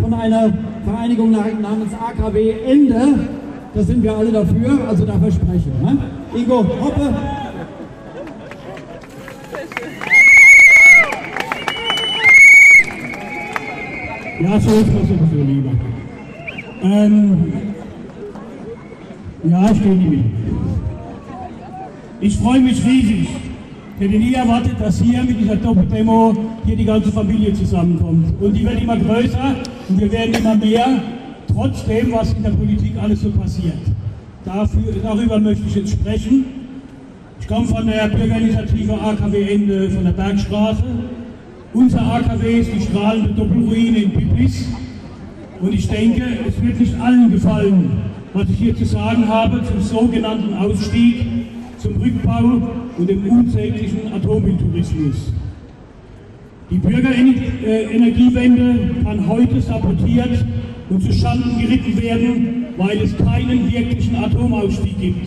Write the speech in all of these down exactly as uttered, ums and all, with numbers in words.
von einer Vereinigung namens A K W Ende. Da sind wir alle dafür, also da verspreche. Ne? Ingo, Hoppe. Ja, so ist das sowieso lieber. Ähm, ja, ich stehe nicht mit. Ich freue mich riesig. Ich hätte nie erwartet, dass hier mit dieser Doppeldemo hier die ganze Familie zusammenkommt. Und die wird immer größer und wir werden immer mehr, trotzdem, was in der Politik alles so passiert. Dafür, darüber möchte ich jetzt sprechen. Ich komme von der Bürgerinitiative A K W Ende von der Bergstraße. Unser A K W ist die strahlende Doppelruine in Piplis. Und ich denke, es wird nicht allen gefallen, was ich hier zu sagen habe zum sogenannten Ausstieg, zum Rückbau und dem unsäglichen Atommülltourismus. Die Bürgerenergiewende kann heute sabotiert und zu Schanden geritten werden, weil es keinen wirklichen Atomausstieg gibt.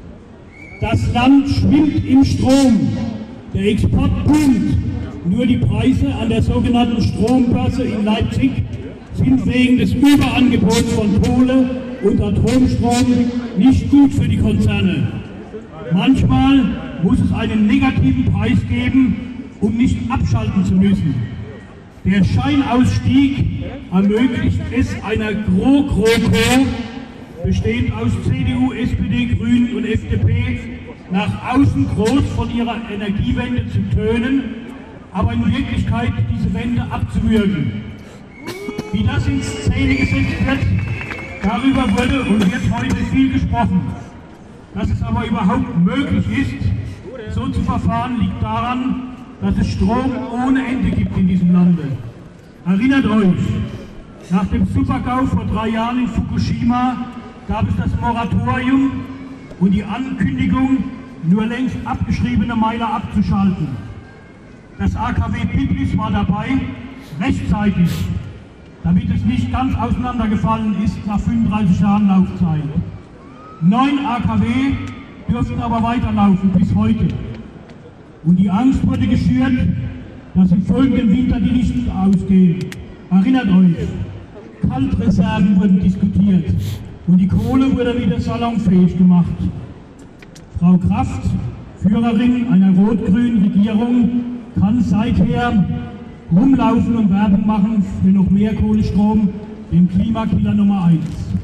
Das Land schwimmt im Strom, der Export boomt, nur die Preise an der sogenannten Strombörse in Leipzig sind wegen des Überangebots von Kohle und Atomstrom nicht gut für die Konzerne. Manchmal muss es einen negativen Preis geben, um nicht abschalten zu müssen. Der Scheinausstieg ermöglicht es einer GroKo, bestehend aus C D U, S P D, Grünen und F D P, nach außen groß von ihrer Energiewende zu tönen, aber in Wirklichkeit diese Wende abzuwürgen. Wie das in Szene gesetzt wird, darüber wurde und wird heute viel gesprochen. Dass es aber überhaupt möglich ist, so zu verfahren, liegt daran, dass es Strom ohne Ende gibt in diesem Lande. Erinnert euch, nach dem Supergau vor drei Jahren in Fukushima gab es das Moratorium und die Ankündigung, nur längst abgeschriebene Meiler abzuschalten. Das A K W Piplis war dabei, rechtzeitig, damit es nicht ganz auseinandergefallen ist nach fünfunddreißig Jahren Laufzeit. Neun A K W dürften aber weiterlaufen bis heute. Und die Angst wurde geschürt, dass im folgenden Winter die Lichter ausgehen. Erinnert euch, Kaltreserven wurden diskutiert und die Kohle wurde wieder salonfähig gemacht. Frau Kraft, Führerin einer rot-grünen Regierung, kann seither rumlaufen und Werbung machen für noch mehr Kohlestrom, den Klimakiller Nummer eins.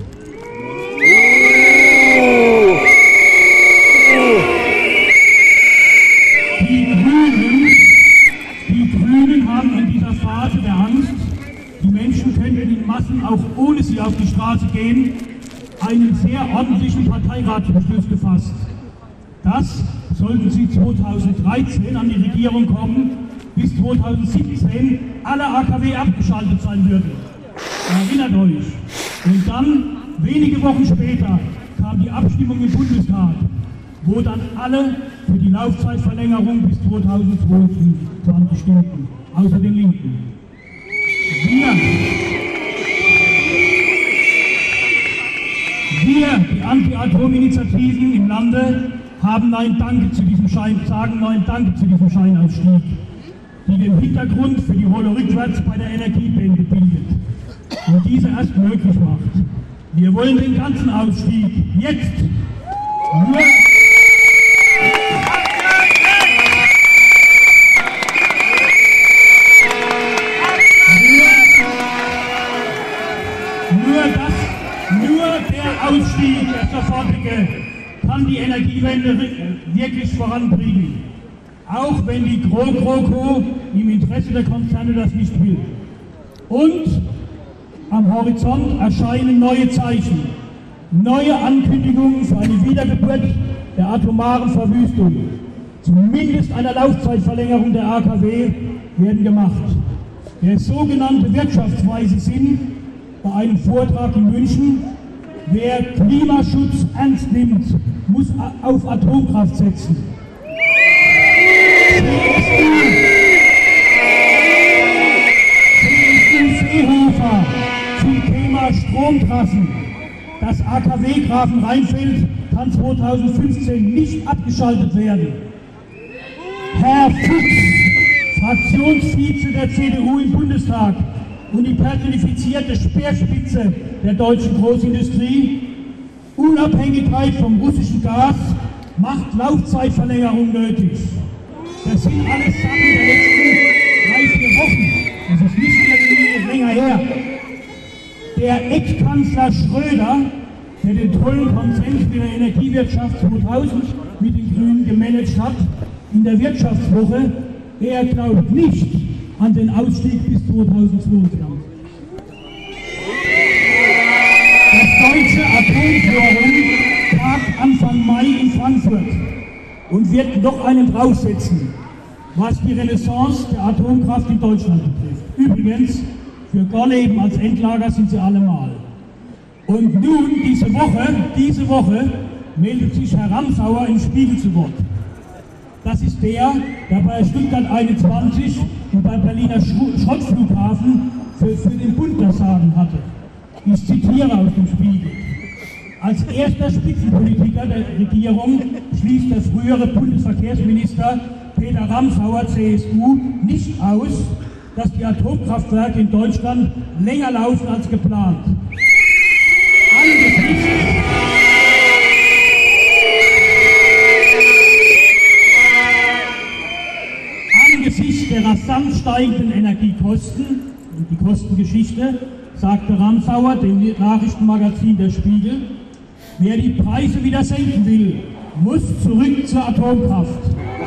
Die Grünen, die Grünen haben in dieser Phase der Angst, die Menschen könnten in Massen auch ohne sie auf die Straße gehen, einen sehr ordentlichen Parteiratsbeschluss gefasst. Das sollten sie zweitausenddreizehn an die Regierung kommen, bis zweitausendsiebzehn alle A K W abgeschaltet sein würden. Erinnert euch. Und dann, wenige Wochen später, kam die Abstimmung im Bundestag, wo dann alle für die Laufzeitverlängerung bis zweitausendzweiundzwanzig stimmten, außer den Linken. Wir, wir die Anti-Atom-Initiativen im Lande, haben Nein Danke zu diesem Schein, sagen Nein Danke zu diesem Scheinausstieg, die den Hintergrund für die Rolle rückwärts bei der Energiewende bildet und diese erst möglich macht. Wir wollen den ganzen Ausstieg jetzt. Nur, nur, das, nur der Ausstieg, der sofortige, kann die Energiewende wirklich voranbringen. Auch wenn die GroKo im Interesse der Konzerne das nicht will. Und am Horizont erscheinen neue Zeichen, neue Ankündigungen für eine Wiedergeburt der atomaren Verwüstung. Zumindest einer Laufzeitverlängerung der A K W werden gemacht. Der sogenannte wirtschaftsweise Sinn bei einem Vortrag in München: Wer Klimaschutz ernst nimmt, muss auf Atomkraft setzen. C S U Seehofer zum Thema Stromtrassen. Das A K W Grafenrheinfeld kann zweitausendfünfzehn nicht abgeschaltet werden. Herr Fuchs, Fraktionsvize der C D U im Bundestag und die personifizierte Speerspitze der deutschen Großindustrie. Unabhängigkeit vom russischen Gas macht Laufzeitverlängerung nötig. Das sind alles Sachen der letzten drei, vier Wochen. Das ist nicht irgendwie länger her. Der Ex-Kanzler Schröder, der den tollen Konsens mit der Energiewirtschaft zweitausend mit den Grünen gemanagt hat, in der Wirtschaftswoche, er glaubt nicht an den Ausstieg bis zweitausendzweiundzwanzig. Das Deutsche Atomforum tagt Anfang Mai in Frankfurt und wird noch einen draufsetzen, was die Renaissance der Atomkraft in Deutschland betrifft. Übrigens, für Gorleben als Endlager sind sie allemal. Und nun, diese Woche, diese Woche, meldet sich Herr Ramsauer im Spiegel zu Wort. Das ist der, der bei Stuttgart einundzwanzig und beim Berliner Schrottflughafen für, für den Bund das Sagen hatte. Ich zitiere aus dem Spiegel. Als erster Spitzenpolitiker der Regierung schließt der frühere Bundesverkehrsminister Peter Ramsauer, C S U, nicht aus, dass die Atomkraftwerke in Deutschland länger laufen als geplant. Angesichts, angesichts der rasant steigenden Energiekosten und die Kostengeschichte sagte Ramsauer dem Nachrichtenmagazin Der Spiegel, wer die Preise wieder senken will, muss zurück zur Atomkraft.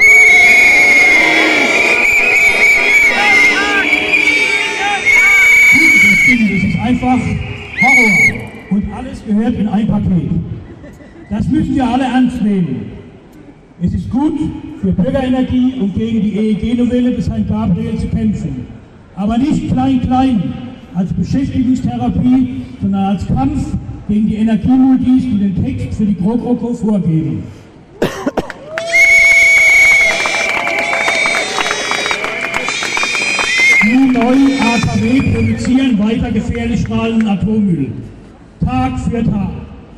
Das ist einfach Horror und alles gehört in ein Paket. Das müssen wir alle ernst nehmen. Es ist gut für Bürgerenergie und gegen die E E G-Novelle des Herrn Gabriel zu kämpfen. Aber nicht klein-klein als Beschäftigungstherapie, sondern als Kampf gegen die Energiemultis, die den Text für die GroKo vorgeben. Die neuen A K W produzieren weiter gefährlich strahlenden Atommüll. Tag für Tag.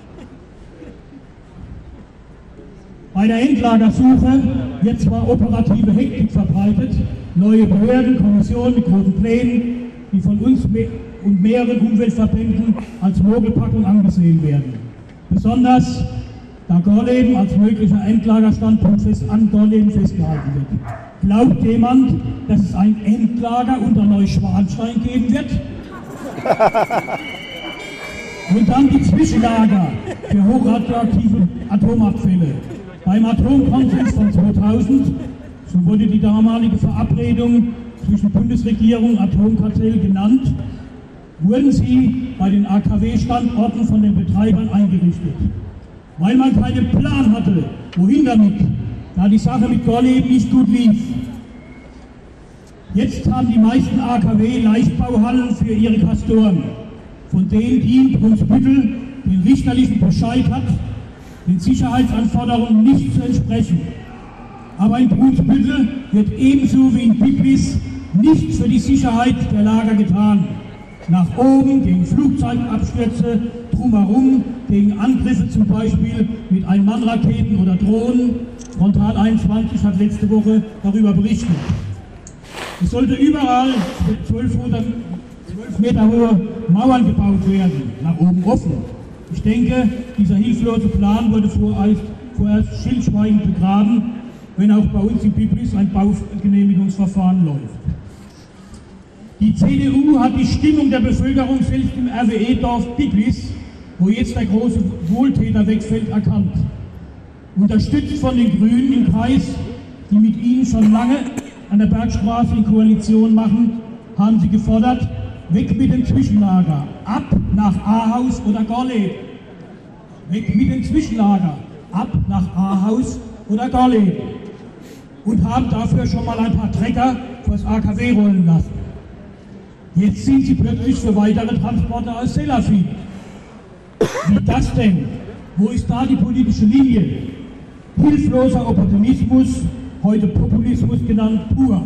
Bei der Endlagersuche wird zwar operative Hektik verbreitet, neue Behörden, Kommissionen mit großen Plänen, die von uns und mehreren Umweltverbänden als Mogelpackung angesehen werden. Besonders da Gorleben als möglicher Endlagerstandpunkt fest an Gorleben festgehalten wird. Glaubt jemand, dass es ein Endlager unter Neuschwanstein geben wird? Und dann die Zwischenlager für hochradioaktive Atomabfälle. Beim Atomkongress von zweitausend, so wurde die damalige Verabredung zwischen Bundesregierung und Atomkartell genannt, wurden sie bei den A K W-Standorten von den Betreibern eingerichtet. Weil man keinen Plan hatte, wohin damit, da die Sache mit Gorleben nicht gut lief. Jetzt haben die meisten A K W Leichtbauhallen für ihre Castoren, von denen die in Brunsbüttel den richterlichen Bescheid hat, den Sicherheitsanforderungen nicht zu entsprechen. Aber in Brunsbüttel wird ebenso wie in Biblis nichts für die Sicherheit der Lager getan. Nach oben gegen Flugzeugabstürze, drumherum gegen Angriffe zum Beispiel mit Ein-Mann-Raketen oder Drohnen. Frontal einundzwanzig hat letzte Woche darüber berichtet. Es sollte überall zwölf Meter hohe Mauern gebaut werden, nach oben offen. Ich denke, dieser hilflose Plan wurde vorerst, vorerst stillschweigend begraben, wenn auch bei uns in Biblis ein Baugenehmigungsverfahren läuft. Die C D U hat die Stimmung der Bevölkerung selbst im R W E-Dorf Biblis, wo jetzt der große Wohltäter wegfällt, erkannt. Unterstützt von den Grünen im Kreis, die mit ihnen schon lange an der Bergstraße in Koalition machen, haben sie gefordert, weg mit dem Zwischenlager, ab nach Ahaus oder Gorleben. Weg mit dem Zwischenlager, ab nach Ahaus oder Gorleben. Und haben dafür schon mal ein paar Trecker vors A K W rollen lassen. Jetzt sind sie plötzlich für weitere Transporte aus Sellafield. Wie das denn? Wo ist da die politische Linie? Hilfloser Opportunismus, heute Populismus genannt, pur.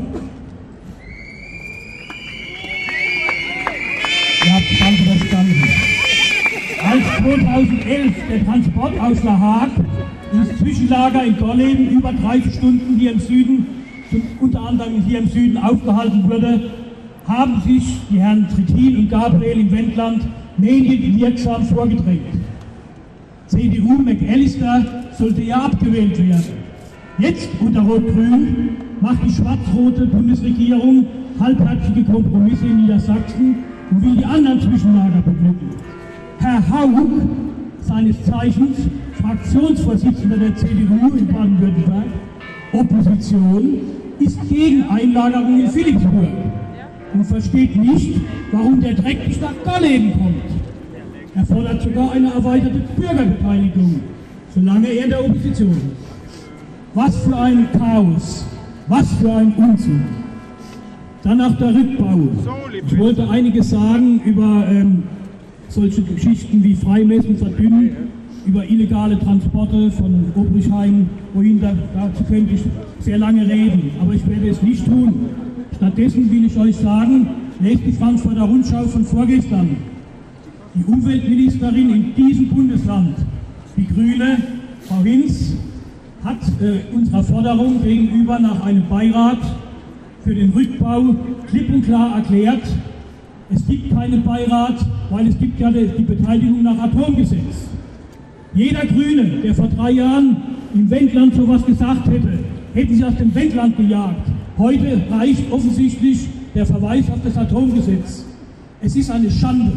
Ihr habt es ganz verstanden. Als zweitausendelf der Transport aus La Hague ins Zwischenlager in Gorleben über dreißig Stunden hier im Süden, unter anderem hier im Süden aufgehalten wurde, haben sich die Herren Trittin und Gabriel im Wendland medienwirksam vorgedrängt. C D U McAllister sollte ja abgewählt werden. Jetzt unter Rot-Grün macht die schwarz-rote Bundesregierung halbherzige Kompromisse in Niedersachsen und will die anderen Zwischenlager beglücken. Herr Haug, seines Zeichens Fraktionsvorsitzender der C D U in Baden-Württemberg, Opposition, ist gegen Einlagerung in Philipsburg und versteht nicht, warum der Dreck bis nach Gorleben kommt. Er fordert sogar eine erweiterte Bürgerbeteiligung, solange er in der Opposition ist. Was für ein Chaos, was für ein Unzug. Danach der Rückbau. Ich wollte einiges sagen über ähm, solche Geschichten wie Freimessen, Verdünnen, über illegale Transporte von Obrichheim, wohin, da, dazu könnte ich sehr lange reden, aber ich werde es nicht tun. Stattdessen will ich euch sagen, lest die Frankfurter Rundschau von vorgestern. Die Umweltministerin in diesem Bundesland, die Grüne, Frau Hinz, hat äh, unserer Forderung gegenüber nach einem Beirat für den Rückbau klipp und klar erklärt, es gibt keinen Beirat, weil es gibt ja die, die Beteiligung nach Atomgesetz. Jeder Grüne, der vor drei Jahren im Wendland sowas gesagt hätte, hätten sie aus dem Wendland gejagt. Heute reicht offensichtlich der Verweis auf das Atomgesetz. Es ist eine Schande.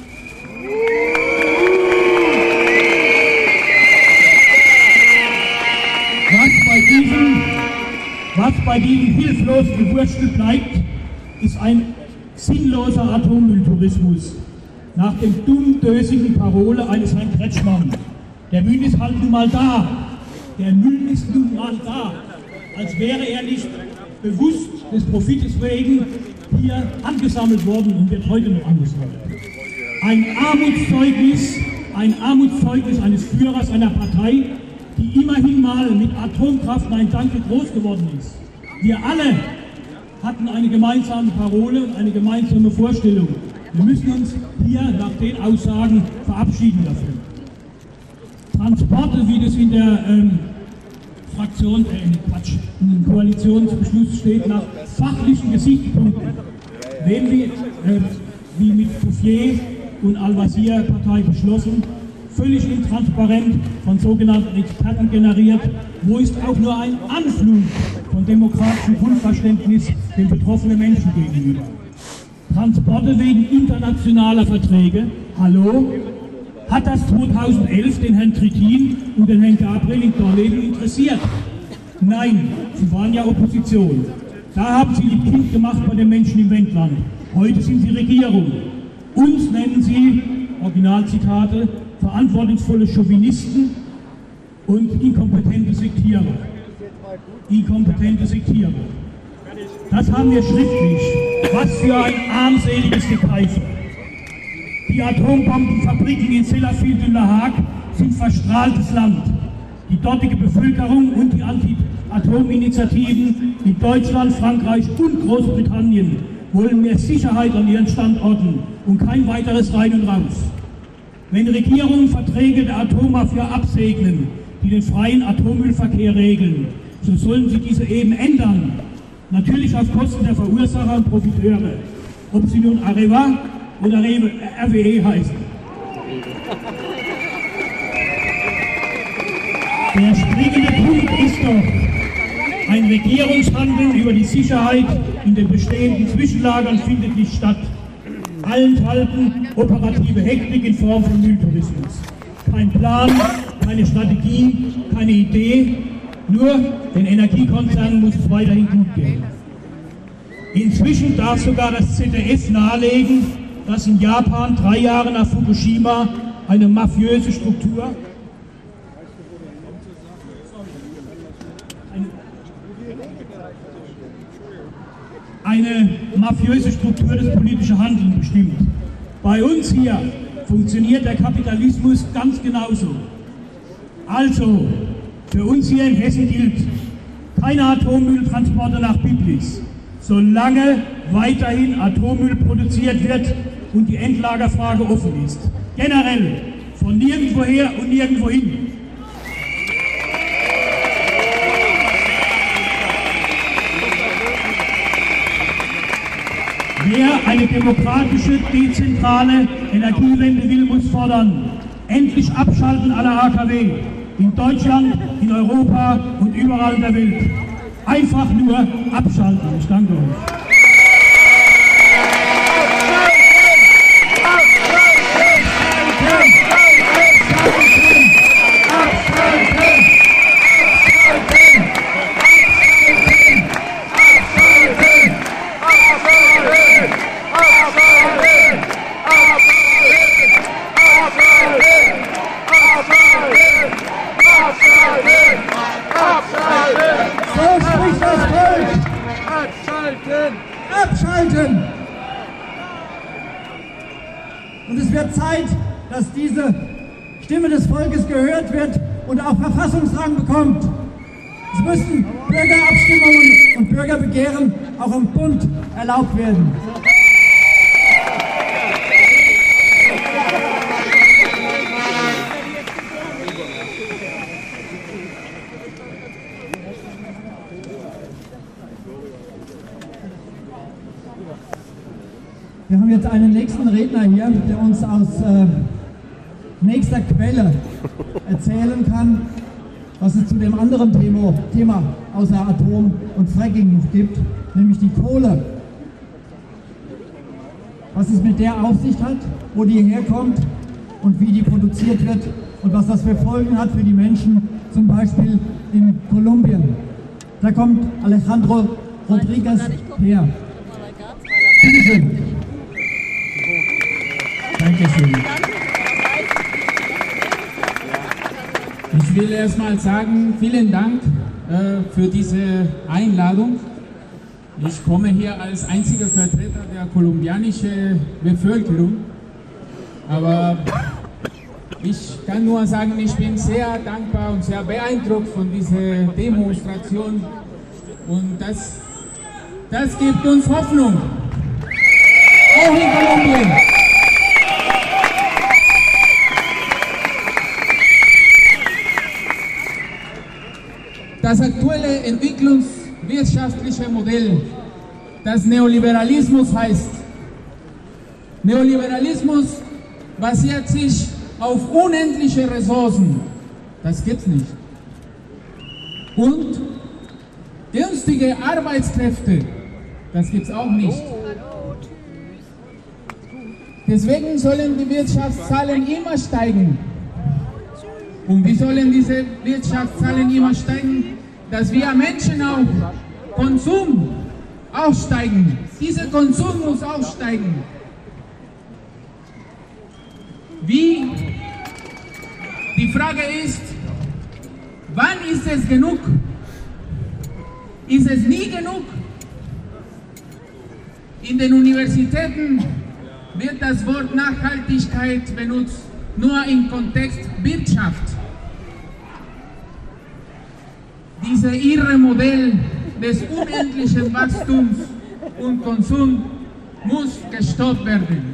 Was bei diesem, was bei diesem hilflosen Gewurstel bleibt, ist ein sinnloser Atommülltourismus. Nach dem dummdösigen Parole eines Herrn Kretschmann. Der Müll ist halt nun mal da. Der Müll ist nun mal da. Als wäre er nicht bewusst des Profites wegen hier angesammelt worden und wird heute noch angesammelt. Ein Armutszeugnis, ein Armutszeugnis eines Führers einer Partei, die immerhin mal mit Atomkraft Nein Danke groß geworden ist. Wir alle hatten eine gemeinsame Parole und eine gemeinsame Vorstellung. Wir müssen uns hier nach den Aussagen verabschieden davon. Transporte, wie das in der ähm, Fraktion, äh, Quatsch, im Koalitionsbeschluss steht, nach fachlichen Gesichtspunkten, werden wir, äh, wie mit Bouffier und Al-Wazir-Partei beschlossen, völlig intransparent von sogenannten Experten generiert. Wo ist auch nur ein Anflug von demokratischem Grundverständnis den betroffenen Menschen gegenüber? Transporte wegen internationaler Verträge. Hallo? Hat das zweitausendelf den Herrn Trittin und den Herrn Gabriel in Gorleben interessiert? Nein, sie waren ja Opposition. Da haben sie lieb Kind gemacht bei den Menschen im Wendland. Heute sind sie Regierung. Uns nennen sie, Originalzitate, verantwortungsvolle Chauvinisten und inkompetente Sektierer. Inkompetente Sektierer. Das haben wir schriftlich. Was für ein armseliges Gekeife. Die Atombombenfabriken in Sellafield und La Hague sind verstrahltes Land. Die dortige Bevölkerung und die Anti-Atom-Initiativen in Deutschland, Frankreich und Großbritannien wollen mehr Sicherheit an ihren Standorten und kein weiteres Rein und Raus. Wenn Regierungen Verträge der Atommafia absegnen, die den freien Atommüllverkehr regeln, so sollen sie diese eben ändern. Natürlich auf Kosten der Verursacher und Profiteure, ob sie nun Areva oder R W E heißen. Der springende Punkt ist doch, ein Regierungshandeln über die Sicherheit in den bestehenden Zwischenlagern findet nicht statt. Allenthalben operative Hektik in Form von Mülltourismus. Kein Plan, keine Strategie, keine Idee, nur den Energiekonzernen muss es weiterhin gut gehen. Inzwischen darf sogar das Z D F nahelegen, dass in Japan drei Jahre nach Fukushima eine mafiöse Struktur eine mafiöse Struktur das politische Handeln bestimmt. Bei uns hier funktioniert der Kapitalismus ganz genauso. Also, für uns hier in Hessen gilt, keine Atommülltransporte nach Biblis, solange weiterhin Atommüll produziert wird und die Endlagerfrage offen ist. Generell, von nirgendwoher und nirgendwohin. Wer eine demokratische, dezentrale Energiewende will, muss fordern: endlich Abschalten aller A K W. In Deutschland, in Europa und überall in der Welt. Einfach nur abschalten. Ich danke euch. Abschalten! Und es wird Zeit, dass diese Stimme des Volkes gehört wird und auch Verfassungsrang bekommt. Es müssen Bürgerabstimmungen und Bürgerbegehren auch im Bund erlaubt werden. Wir haben jetzt einen nächsten Redner hier, der uns aus äh, nächster Quelle erzählen kann, was es zu dem anderen Thema, Thema außer Atom und Fracking gibt, nämlich die Kohle. Was es mit der auf sich hat, wo die herkommt und wie die produziert wird und was das für Folgen hat für die Menschen, zum Beispiel in Kolumbien. Da kommt Alejandro Rodriguez her. Bitte schön. Dankeschön. Ich will erstmal sagen, vielen Dank äh, für diese Einladung. Ich komme hier als einziger Vertreter der kolumbianischen Bevölkerung, aber ich kann nur sagen, ich bin sehr dankbar und sehr beeindruckt von dieser Demonstration und das, das gibt uns Hoffnung, auch in Kolumbien. Das aktuelle entwicklungswirtschaftliche Modell, das Neoliberalismus heißt. Neoliberalismus basiert sich auf unendliche Ressourcen. Das gibt's nicht. Und günstige Arbeitskräfte. Das gibt's auch nicht. Deswegen sollen die Wirtschaftszahlen immer steigen. Und wie sollen diese Wirtschaftszahlen immer steigen? Dass wir Menschen auch Konsum aufsteigen. Dieser Konsum muss aufsteigen. Wie? Die Frage ist, wann ist es genug? Ist es nie genug? In den Universitäten wird das Wort Nachhaltigkeit benutzt, nur im Kontext Wirtschaft. Dieses irre Modell des unendlichen Wachstums und Konsums muss gestoppt werden.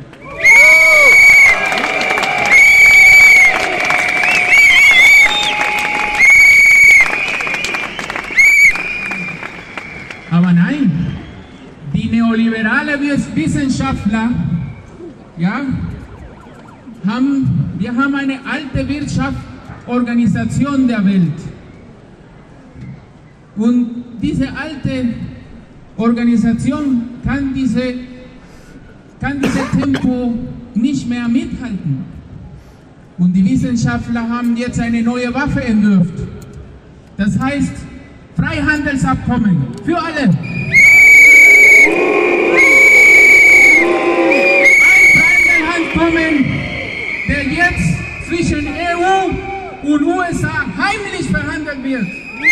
Aber nein, die neoliberale Wissenschaftler, ja, haben, wir haben eine alte Wirtschaftsorganisation der Welt. Und diese alte Organisation kann diese, kann dieses Tempo nicht mehr mithalten. Und die Wissenschaftler haben jetzt eine neue Waffe entwirft. Das heißt Freihandelsabkommen für alle. Ein Freihandelsabkommen, der jetzt zwischen E U und U S A heimlich verhandelt wird.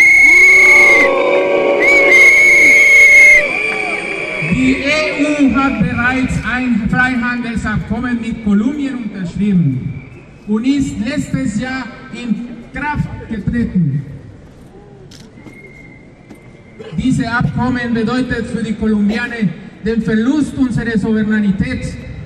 Die E U hat bereits ein Freihandelsabkommen mit Kolumbien unterschrieben und ist letztes Jahr in Kraft getreten. Dieses Abkommen bedeutet für die Kolumbianer den Verlust unserer Souveränität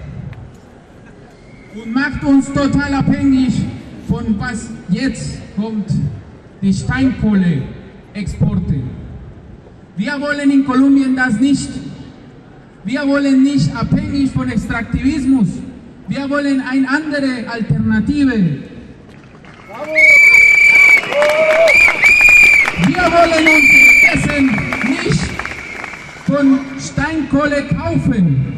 und macht uns total abhängig von was jetzt kommt, die Steinkohleexporte. Wir wollen in Kolumbien das nicht. Wir wollen nicht abhängig von Extraktivismus. Wir wollen eine andere Alternative. Wir wollen uns Essen nicht von Steinkohle kaufen.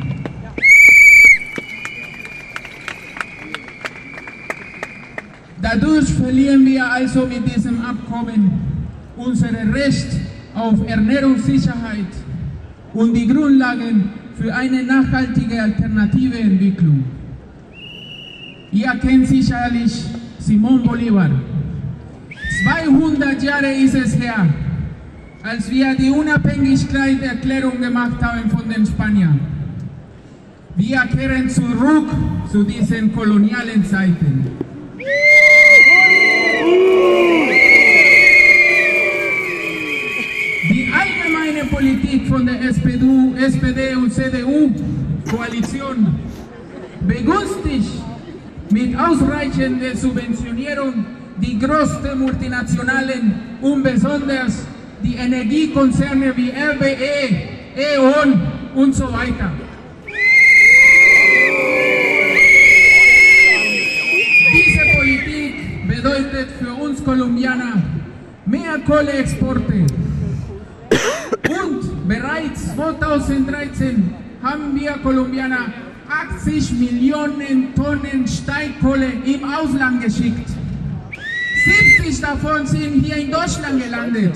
Dadurch verlieren wir also mit diesem Abkommen unser Recht auf Ernährungssicherheit und die Grundlagen für eine nachhaltige alternative Entwicklung. Ihr kennt sicherlich Simón Bolívar. zweihundert Jahre ist es her, als wir die Unabhängigkeitserklärung gemacht haben von den Spaniern. Wir kehren zurück zu diesen kolonialen Zeiten. Die allgemeine Politik von der S P D und C D U-Koalition begünstigt mit ausreichender Subventionierung die größten Multinationalen und besonders die Energiekonzerne wie R W E, E.ON und so weiter. Diese Politik bedeutet für uns Kolumbianer mehr Kohleexporte. Und bereits zweitausenddreizehn haben wir Kolumbianer achtzig Millionen Tonnen Steinkohle im Ausland geschickt. siebzig davon sind hier in Deutschland gelandet.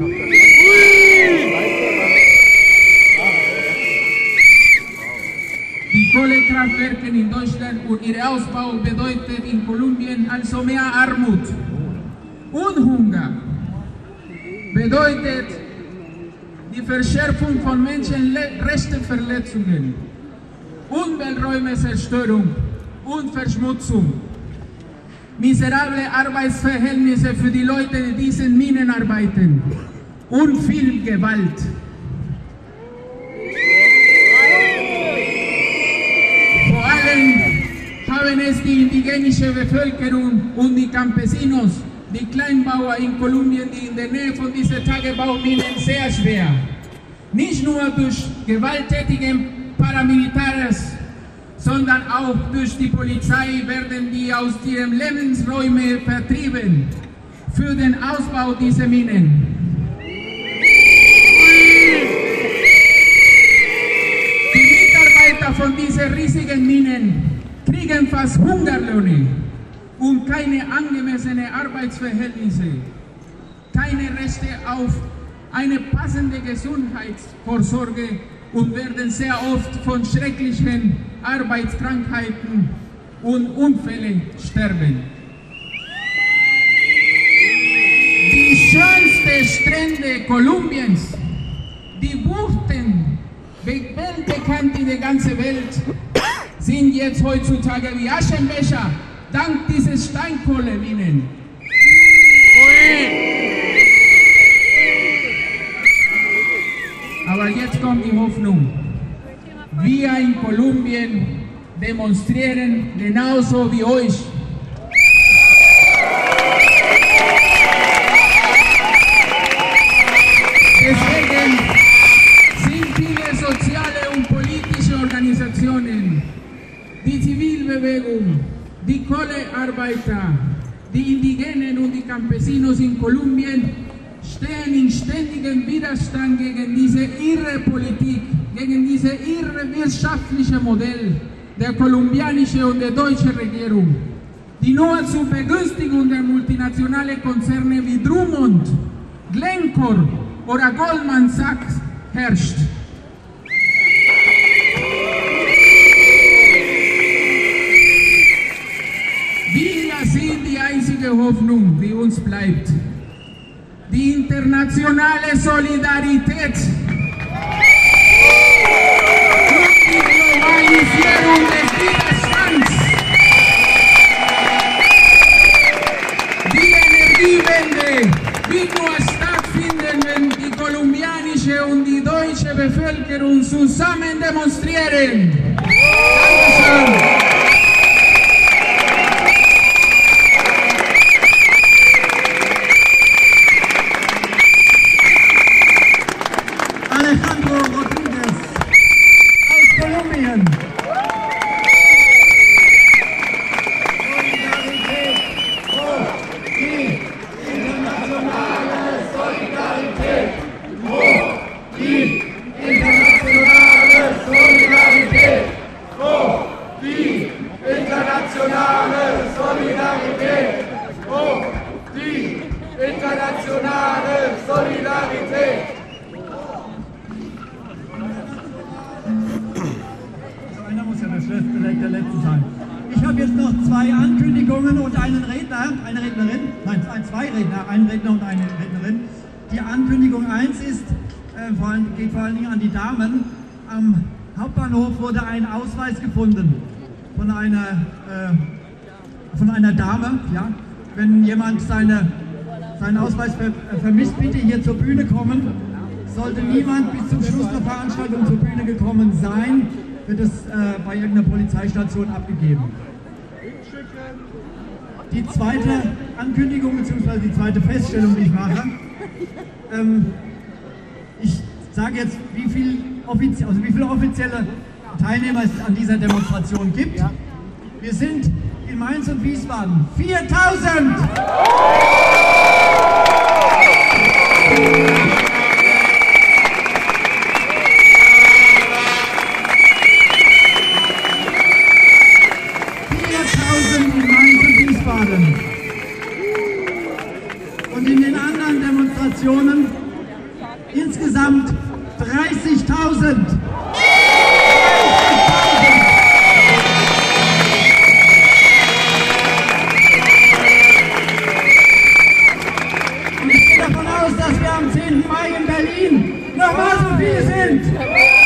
Die Kohlekraftwerke in Deutschland und ihr Ausbau bedeutet in Kolumbien also mehr Armut und Hunger. Bedeutet die Verschärfung von Menschenrechtsverletzungen, Umwelträumezerstörung und Verschmutzung, miserable Arbeitsverhältnisse für die Leute, die diesen Minen arbeiten und viel Gewalt. Vor allem haben es die indigenische Bevölkerung und die Campesinos, die Kleinbauer in Kolumbien, die in der Nähe von diesen Tagebauminen sehr schwer. Nicht nur durch gewalttätige Paramilitärs, sondern auch durch die Polizei werden die aus ihren Lebensräumen vertrieben für den Ausbau dieser Minen. Die Mitarbeiter von diesen riesigen Minen kriegen fast Hungerlöhne und keine angemessenen Arbeitsverhältnisse, keine Rechte auf eine passende Gesundheitsvorsorge und werden sehr oft von schrecklichen Arbeitskrankheiten und Unfällen sterben. Die schönsten Strände Kolumbiens, die Buchten, weltbekannt in der ganzen Welt, sind jetzt heutzutage wie Aschenbecher, dank dieser Steinkohleminen. Aber jetzt kommt die Hoffnung. Wir in Kolumbien demonstrieren genauso wie euch. Deswegen sind viele soziale und politische Organisationen, die Zivilbewegung, die Kohlearbeiter, die Indigenen und die Campesinos in Kolumbien stehen in ständigem Widerstand gegen diese irre Politik, gegen diese irre wirtschaftliche Modell der kolumbianischen und der deutschen Regierung, die nur zur Begünstigung der multinationalen Konzerne wie Drummond, Glencore oder Goldman Sachs herrscht. Wir sind die einzige Hoffnung, die uns bleibt. Die internationale Solidarität und die Globalisierung des Widerstands. Die Energiewende wird nur stattfinden, wenn die kolumbianische und die deutsche Bevölkerung zusammen demonstrieren. Dankeschön. internationale Solidarität! Hoch die internationale Solidarität! Einer muss ja der, der Letzte sein. Ich habe jetzt noch zwei Ankündigungen und einen Redner, eine Rednerin, nein, zwei Redner, einen Redner und eine Rednerin. Die Ankündigung eins ist, äh, vor allem, geht vor allen Dingen an die Damen. Am Hauptbahnhof wurde ein Ausweis gefunden von einer, äh, von einer Dame. Ja? Wenn jemand seine, seinen Ausweis ver, äh, vermisst, bitte hier zur Bühne kommen. Sollte niemand bis zum Schluss der Veranstaltung zur Bühne gekommen sein, wird es äh, bei irgendeiner Polizeistation abgegeben. Die zweite Ankündigung bzw. die zweite Feststellung, die ich mache, ähm, ich sage jetzt, wie, viel offizie also wie viele offizielle Teilnehmer es an dieser Demonstration gibt. Wir sind in Mainz und Wiesbaden viertausend! Und in den anderen Demonstrationen insgesamt dreißigtausend. Und ich gehe davon aus, dass wir am zehnten Mai in Berlin nochmal so viele sind.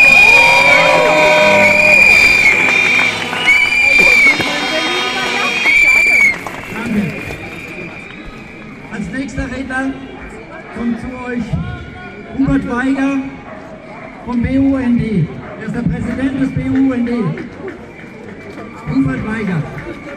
Als nächster Redner kommt zu euch Hubert Weiger vom B U N D. Er ist der Präsident des B U N D. Hubert Weiger.